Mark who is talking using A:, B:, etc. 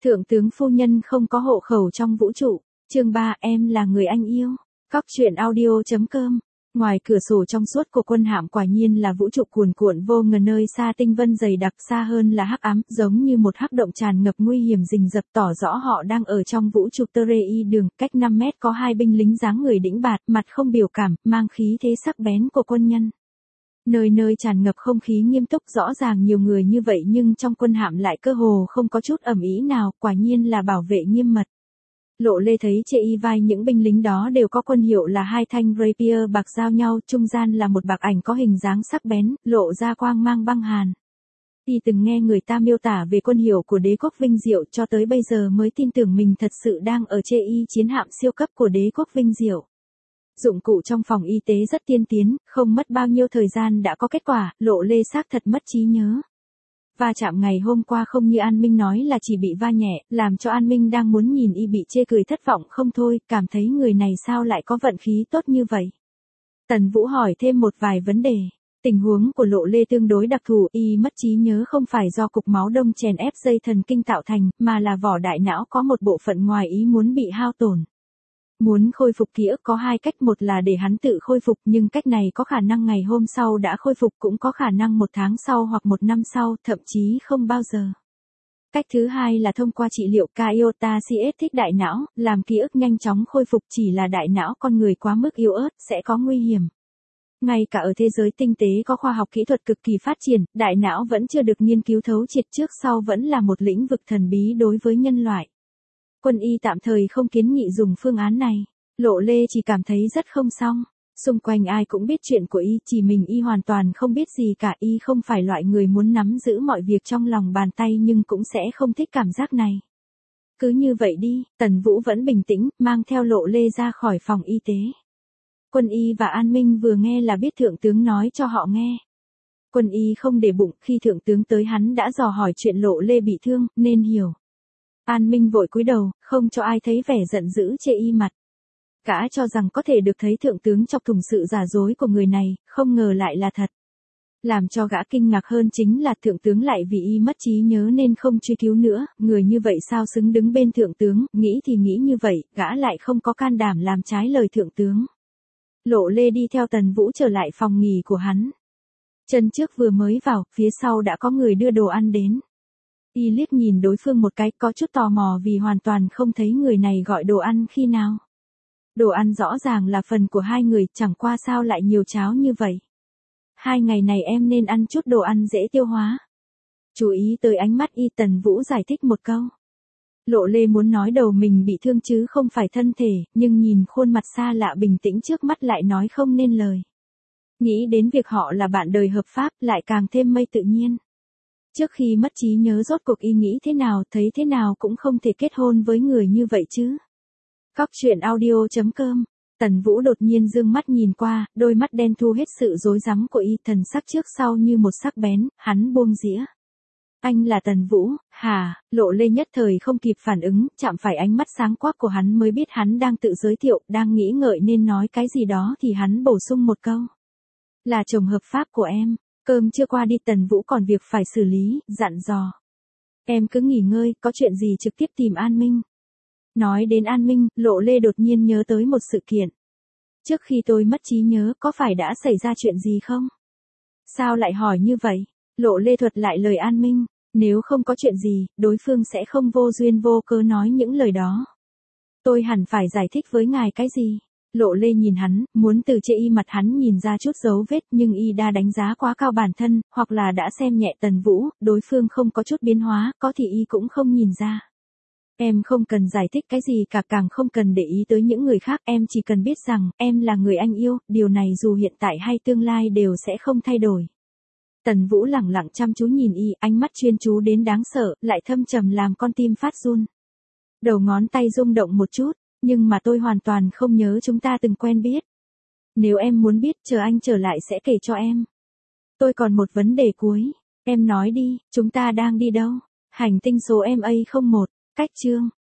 A: Thượng tướng phu nhân không có hộ khẩu trong vũ trụ. Chương 3, em là người anh yêu. Cóc truyện audio.com. Ngoài cửa sổ trong suốt của quân hạm quả nhiên là vũ trụ cuồn cuộn vô ngờ, nơi xa tinh vân dày đặc, xa hơn là hắc ám, giống như một hắc động tràn ngập nguy hiểm rình rập, tỏ rõ họ đang ở trong vũ trụ Terei đường. Cách 5 mét có hai binh lính dáng người đĩnh bạt, mặt không biểu cảm, mang khí thế sắc bén của quân nhân. Nơi nơi tràn ngập không khí nghiêm túc, rõ ràng nhiều người như vậy nhưng trong quân hạm lại cơ hồ không có chút ầm ĩ nào, quả nhiên là bảo vệ nghiêm mật. Lộ Lê thấy trên y vai những binh lính đó đều có quân hiệu là hai thanh rapier bạc giao nhau, trung gian là một bạc ảnh có hình dáng sắc bén, lộ ra quang mang băng hàn. Y từng nghe người ta miêu tả về quân hiệu của đế quốc Vinh Diệu, cho tới bây giờ mới tin tưởng mình thật sự đang ở trên y chiến hạm siêu cấp của đế quốc Vinh Diệu. Dụng cụ trong phòng y tế rất tiên tiến, không mất bao nhiêu thời gian đã có kết quả. Lộ Lê xác thật mất trí nhớ. Va chạm ngày hôm qua không như An Minh nói là chỉ bị va nhẹ, làm cho An Minh đang muốn nhìn y bị chê cười thất vọng không thôi, cảm thấy người này sao lại có vận khí tốt như vậy. Tần Vũ hỏi thêm một vài vấn đề. Tình huống của Lộ Lê tương đối đặc thù, y mất trí nhớ không phải do cục máu đông chèn ép dây thần kinh tạo thành, mà là vỏ đại não có một bộ phận ngoài ý muốn bị hao tổn. Muốn khôi phục ký ức có hai cách, một là để hắn tự khôi phục, nhưng cách này có khả năng ngày hôm sau đã khôi phục, cũng có khả năng 1 tháng sau hoặc 1 năm sau, thậm chí không bao giờ. Cách thứ hai là thông qua trị liệu cryostasis thích đại não, làm ký ức nhanh chóng khôi phục, chỉ là đại não con người quá mức yếu ớt, sẽ có nguy hiểm. Ngay cả ở thế giới tinh tế có khoa học kỹ thuật cực kỳ phát triển, đại não vẫn chưa được nghiên cứu thấu triệt, trước sau vẫn là một lĩnh vực thần bí đối với nhân loại. Quân y tạm thời không kiến nghị dùng phương án này. Lộ Lê chỉ cảm thấy rất không xong. Xung quanh ai cũng biết chuyện của y, chỉ mình y hoàn toàn không biết gì cả. Y không phải loại người muốn nắm giữ mọi việc trong lòng bàn tay, nhưng cũng sẽ không thích cảm giác này. Cứ như vậy đi. Tần Vũ vẫn bình tĩnh, mang theo Lộ Lê ra khỏi phòng y tế. Quân y và An Minh vừa nghe là biết thượng tướng nói cho họ nghe. Quân y không để bụng, khi thượng tướng tới hắn đã dò hỏi chuyện Lộ Lê bị thương, nên hiểu. An Minh vội cúi đầu, không cho ai thấy vẻ giận dữ chê y mặt. Gã cho rằng có thể được thấy thượng tướng chọc thủng sự giả dối của người này, không ngờ lại là thật. Làm cho gã kinh ngạc hơn chính là thượng tướng lại vì y mất trí nhớ nên không truy cứu nữa, người như vậy sao xứng đứng bên thượng tướng, nghĩ thì nghĩ như vậy, gã lại không có can đảm làm trái lời thượng tướng. Lộ Lê đi theo Tần Vũ trở lại phòng nghỉ của hắn. Chân trước vừa mới vào, phía sau đã có người đưa đồ ăn đến. Y liếc nhìn đối phương một cái, có chút tò mò vì hoàn toàn không thấy người này gọi đồ ăn khi nào. Đồ ăn rõ ràng là phần của hai người, chẳng qua sao lại nhiều cháo như vậy. 2 ngày này em nên ăn chút đồ ăn dễ tiêu hóa. Chú ý tới ánh mắt y, Tần Vũ giải thích một câu. Lộ Lê muốn nói đầu mình bị thương chứ không phải thân thể, nhưng nhìn khuôn mặt xa lạ bình tĩnh trước mắt lại nói không nên lời. Nghĩ đến việc họ là bạn đời hợp pháp, lại càng thêm mây tự nhiên. Trước khi mất trí nhớ rốt cuộc y nghĩ thế nào, thấy thế nào cũng không thể kết hôn với người như vậy chứ. Cóc truyện audio.com. Tần Vũ đột nhiên dương mắt nhìn qua, đôi mắt đen thu hết sự rối rắm của y, thần sắc trước sau như một sắc bén, hắn buông dĩa. Anh là Tần Vũ, hả? Lộ Lê nhất thời không kịp phản ứng, chạm phải ánh mắt sáng quắc của hắn mới biết hắn đang tự giới thiệu, đang nghĩ ngợi nên nói cái gì đó thì hắn bổ sung một câu. Là chồng hợp pháp của em. Cơm chưa qua đi, Tần Vũ còn việc phải xử lý, dặn dò. Em cứ nghỉ ngơi, có chuyện gì trực tiếp tìm An Minh. Nói đến An Minh, Lộ Lê đột nhiên nhớ tới một sự kiện. Trước khi tôi mất trí nhớ, có phải đã xảy ra chuyện gì không? Sao lại hỏi như vậy? Lộ Lê thuật lại lời An Minh. Nếu không có chuyện gì, đối phương sẽ không vô duyên vô cớ nói những lời đó. Tôi hẳn phải giải thích với ngài cái gì? Lộ Lê nhìn hắn, muốn từ chê y mặt hắn nhìn ra chút dấu vết, nhưng y đã đánh giá quá cao bản thân, hoặc là đã xem nhẹ Tần Vũ, đối phương không có chút biến hóa, có thì y cũng không nhìn ra. Em không cần giải thích cái gì cả, càng không cần để ý tới những người khác, em chỉ cần biết rằng, em là người anh yêu, điều này dù hiện tại hay tương lai đều sẽ không thay đổi. Tần Vũ lẳng lặng chăm chú nhìn y, ánh mắt chuyên chú đến đáng sợ, lại thâm trầm làm con tim phát run. Đầu ngón tay rung động một chút. Nhưng mà tôi hoàn toàn không nhớ chúng ta từng quen biết. Nếu em muốn biết, chờ anh trở lại sẽ kể cho em. Tôi còn một vấn đề cuối. Em nói đi, chúng ta đang đi đâu? Hành tinh số MA01, cách chương.